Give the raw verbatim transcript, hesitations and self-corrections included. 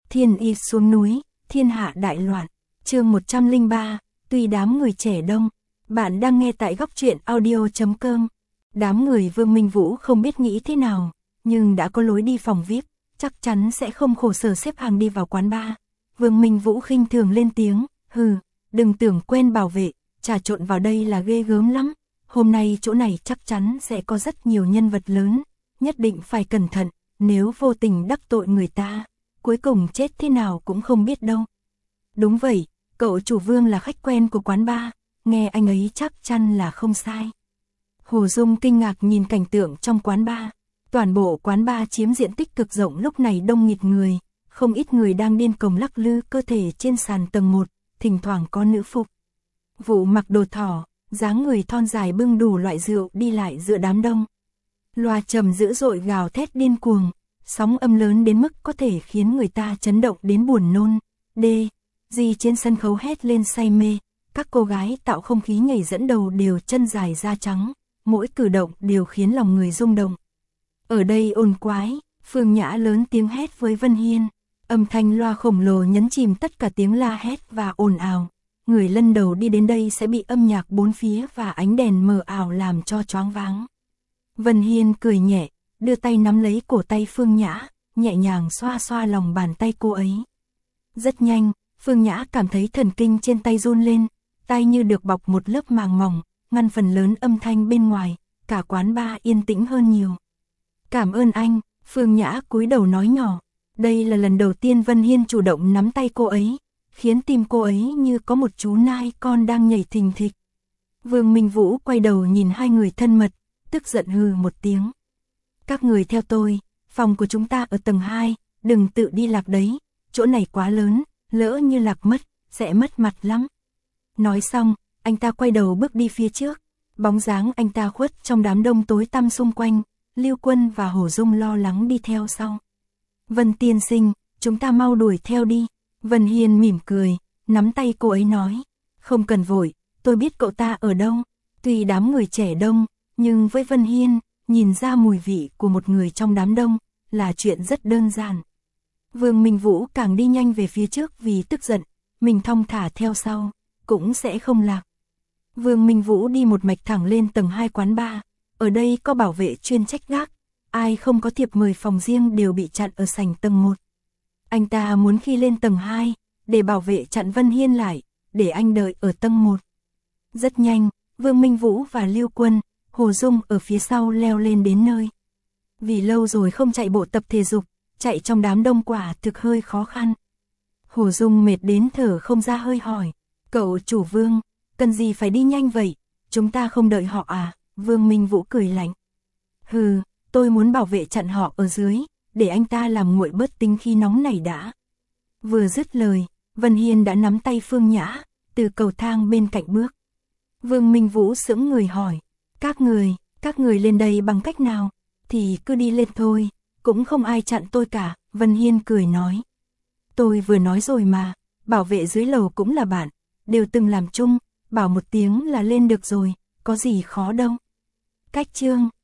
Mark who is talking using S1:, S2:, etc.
S1: Thiên y xuống núi, thiên hạ đại loạn. Chương một trăm lẻ ba, tuy đám người trẻ đông. Bạn đang nghe tại góc truyện audio chấm com. Đám người Vương Minh Vũ không biết nghĩ thế nào, nhưng đã có lối đi phòng vi ai pi, chắc chắn sẽ không khổ sở xếp hàng đi vào quán bar. Vương Minh Vũ khinh thường lên tiếng, hừ, đừng tưởng quen bảo vệ, trà trộn vào đây là ghê gớm lắm. Hôm nay chỗ này chắc chắn sẽ có rất nhiều nhân vật lớn, nhất định phải cẩn thận, nếu vô tình đắc tội người ta, cuối cùng chết thế nào cũng không biết đâu. Đúng vậy, cậu chủ Vương là khách quen của quán bar, nghe anh ấy chắc chắn là không sai. Hồ Dung kinh ngạc nhìn cảnh tượng trong quán bar. Toàn bộ quán bar chiếm diện tích cực rộng lúc này đông nghịt người, không ít người đang điên cuồng lắc lư cơ thể trên sàn tầng một, thỉnh thoảng có nữ phục vụ mặc đồ thỏ, dáng người thon dài bưng đủ loại rượu đi lại giữa đám đông. Loa trầm dữ dội gào thét điên cuồng, sóng âm lớn đến mức có thể khiến người ta chấn động đến buồn nôn. D. Di trên sân khấu hét lên say mê, các cô gái tạo không khí nhảy dẫn đầu đều chân dài da trắng, mỗi cử động đều khiến lòng người rung động. Ở đây ồn quái, Phương Nhã lớn tiếng hét với Vân Hiên, âm thanh loa khổng lồ nhấn chìm tất cả tiếng la hét và ồn ào. Người lần đầu đi đến đây sẽ bị âm nhạc bốn phía và ánh đèn mờ ảo làm cho choáng váng. Vân Hiên cười nhẹ, đưa tay nắm lấy cổ tay Phương Nhã, nhẹ nhàng xoa xoa lòng bàn tay cô ấy. Rất nhanh, Phương Nhã cảm thấy thần kinh trên tay run lên, tay như được bọc một lớp màng mỏng, ngăn phần lớn âm thanh bên ngoài, cả quán bar yên tĩnh hơn nhiều. Cảm ơn anh, Phương Nhã cúi đầu nói nhỏ. Đây là lần đầu tiên Vân Hiên chủ động nắm tay cô ấy, khiến tim cô ấy như có một chú nai con đang nhảy thình thịch. Vương Minh Vũ quay đầu nhìn hai người thân mật, tức giận hừ một tiếng. Các người theo tôi, phòng của chúng ta ở tầng hai, đừng tự đi lạc đấy, chỗ này quá lớn, lỡ như lạc mất, sẽ mất mặt lắm. Nói xong, anh ta quay đầu bước đi phía trước, bóng dáng anh ta khuất trong đám đông tối tăm xung quanh, Lưu Quân và Hồ Dung lo lắng đi theo sau. Vân tiên sinh, chúng ta mau đuổi theo đi. Vân Hiên mỉm cười, nắm tay cô ấy nói, không cần vội, tôi biết cậu ta ở đâu. Tuy đám người trẻ đông, nhưng với Vân Hiên, nhìn ra mùi vị của một người trong đám đông, là chuyện rất đơn giản. Vương Minh Vũ càng đi nhanh về phía trước vì tức giận, mình thong thả theo sau, cũng sẽ không lạc. Vương Minh Vũ đi một mạch thẳng lên tầng hai quán bar, ở đây có bảo vệ chuyên trách gác, ai không có thiệp mời phòng riêng đều bị chặn ở sảnh tầng một. Anh ta muốn khi lên tầng hai, để bảo vệ chặn Vân Hiên lại, để anh đợi ở tầng một. Rất nhanh, Vương Minh Vũ và Lưu Quân, Hồ Dung ở phía sau leo lên đến nơi. Vì lâu rồi không chạy bộ tập thể dục, chạy trong đám đông quả thực hơi khó khăn. Hồ Dung mệt đến thở không ra hơi hỏi, cậu chủ Vương, cần gì phải đi nhanh vậy, chúng ta không đợi họ à? Vương Minh Vũ cười lạnh. Hừ, tôi muốn bảo vệ chặn họ ở dưới, để anh ta làm nguội bớt tính khí nóng này đã. Vừa dứt lời, Vân Hiên đã nắm tay Phương Nhã, từ cầu thang bên cạnh bước. Vương Minh Vũ sững người hỏi, các người, các người lên đây bằng cách nào? Thì cứ đi lên thôi, cũng không ai chặn tôi cả. Vân Hiên cười nói. Tôi vừa nói rồi mà, bảo vệ dưới lầu cũng là bạn, đều từng làm chung, bảo một tiếng là lên được rồi, có gì khó đâu. Cách chương